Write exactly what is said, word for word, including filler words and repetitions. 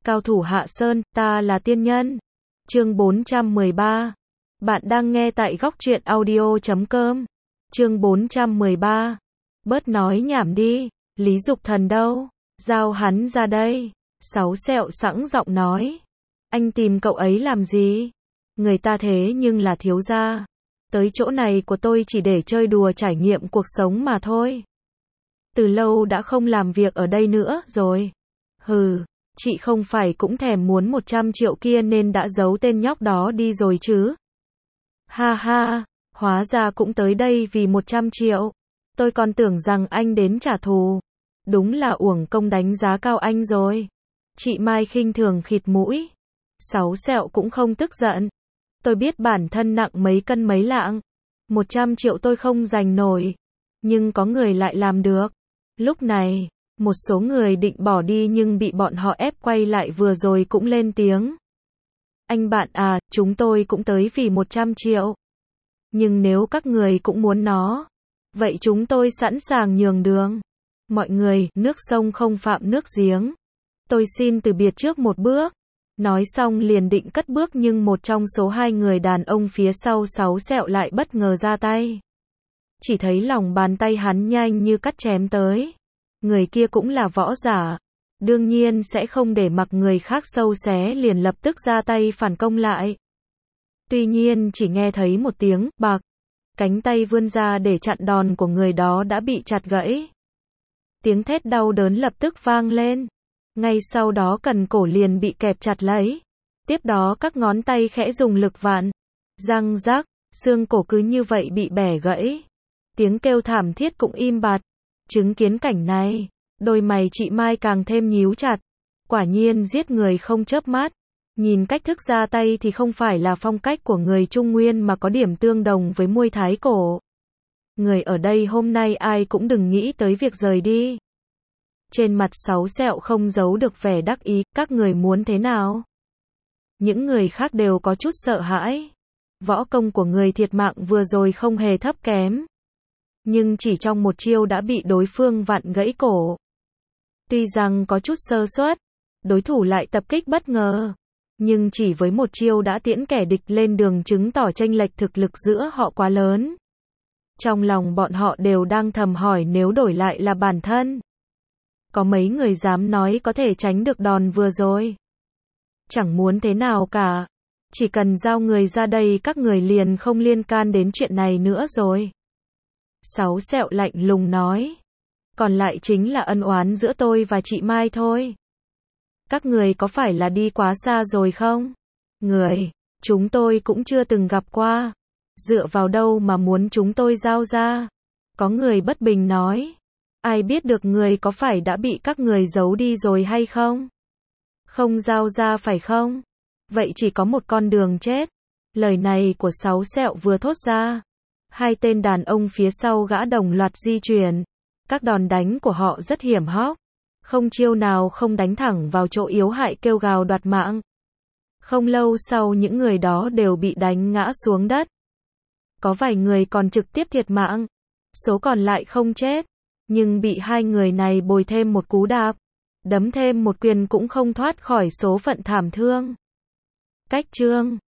Cao thủ Hạ Sơn, ta là tiên nhân. Chương bốn trăm mười ba. Bạn đang nghe tại góc truyện audio chấm com. Chương bốn trăm mười ba. Bớt nói nhảm đi, Lý Dục Thần đâu? Giao hắn ra đây. Sáu Sẹo sẵn giọng nói. Anh tìm cậu ấy làm gì? Người ta thế nhưng là thiếu gia. Tới chỗ này của tôi chỉ để chơi đùa trải nghiệm cuộc sống mà thôi. Từ lâu đã không làm việc ở đây nữa rồi. Hừ, chị không phải cũng thèm muốn một trăm triệu kia nên đã giấu tên nhóc đó đi rồi chứ? Ha ha, hóa ra cũng tới đây vì một trăm triệu. Tôi còn tưởng rằng anh đến trả thù. Đúng là uổng công đánh giá cao anh rồi. Chị Mai khinh thường khịt mũi. Sáu Sẹo cũng không tức giận. Tôi biết bản thân nặng mấy cân mấy lạng. Một trăm triệu tôi không giành nổi. Nhưng có người lại làm được. Lúc này, một số người định bỏ đi nhưng bị bọn họ ép quay lại vừa rồi cũng lên tiếng. Anh bạn à, chúng tôi cũng tới vì một trăm triệu. Nhưng nếu các người cũng muốn nó, vậy chúng tôi sẵn sàng nhường đường. Mọi người, nước sông không phạm nước giếng. Tôi xin từ biệt trước một bước. Nói xong liền định cất bước nhưng một trong số hai người đàn ông phía sau Sáu Sẹo lại bất ngờ ra tay. Chỉ thấy lòng bàn tay hắn nhanh như cắt chém tới. Người kia cũng là võ giả. Đương nhiên sẽ không để mặc người khác sâu xé liền lập tức ra tay phản công lại. Tuy nhiên chỉ nghe thấy một tiếng bạc. Cánh tay vươn ra để chặn đòn của người đó đã bị chặt gãy. Tiếng thét đau đớn lập tức vang lên. Ngay sau đó cần cổ liền bị kẹp chặt lấy. Tiếp đó các ngón tay khẽ dùng lực vặn. Răng rắc, xương cổ cứ như vậy bị bẻ gãy. Tiếng kêu thảm thiết cũng im bặt. Chứng kiến cảnh này, đôi mày chị Mai càng thêm nhíu chặt. Quả nhiên giết người không chớp mắt. Nhìn cách thức ra tay thì không phải là phong cách của người Trung Nguyên mà có điểm tương đồng với Muay Thái cổ. Người ở đây hôm nay ai cũng đừng nghĩ tới việc rời đi. Trên mặt Sáu Sẹo không giấu được vẻ đắc ý, các người muốn thế nào? Những người khác đều có chút sợ hãi. Võ công của người thiệt mạng vừa rồi không hề thấp kém. Nhưng chỉ trong một chiêu đã bị đối phương vặn gãy cổ. Tuy rằng có chút sơ suất, đối thủ lại tập kích bất ngờ. Nhưng chỉ với một chiêu đã tiễn kẻ địch lên đường chứng tỏ chênh lệch thực lực giữa họ quá lớn. Trong lòng bọn họ đều đang thầm hỏi nếu đổi lại là bản thân. Có mấy người dám nói có thể tránh được đòn vừa rồi. Chẳng muốn thế nào cả. Chỉ cần giao người ra đây các người liền không liên can đến chuyện này nữa rồi. Sáu Sẹo lạnh lùng nói. Còn lại chính là ân oán giữa tôi và chị Mai thôi. Các người có phải là đi quá xa rồi không? Người, chúng tôi cũng chưa từng gặp qua. Dựa vào đâu mà muốn chúng tôi giao ra? Có người bất bình nói. Ai biết được người có phải đã bị các người giấu đi rồi hay không? Không giao ra phải không? Vậy chỉ có một con đường chết. Lời này của Sáu Sẹo vừa thốt ra. Hai tên đàn ông phía sau gã đồng loạt di chuyển. Các đòn đánh của họ rất hiểm hóc. Không chiêu nào không đánh thẳng vào chỗ yếu hại kêu gào đoạt mạng. Không lâu sau những người đó đều bị đánh ngã xuống đất. Có vài người còn trực tiếp thiệt mạng. Số còn lại không chết. Nhưng bị hai người này bồi thêm một cú đạp. Đấm thêm một quyền cũng không thoát khỏi số phận thảm thương. Cách chương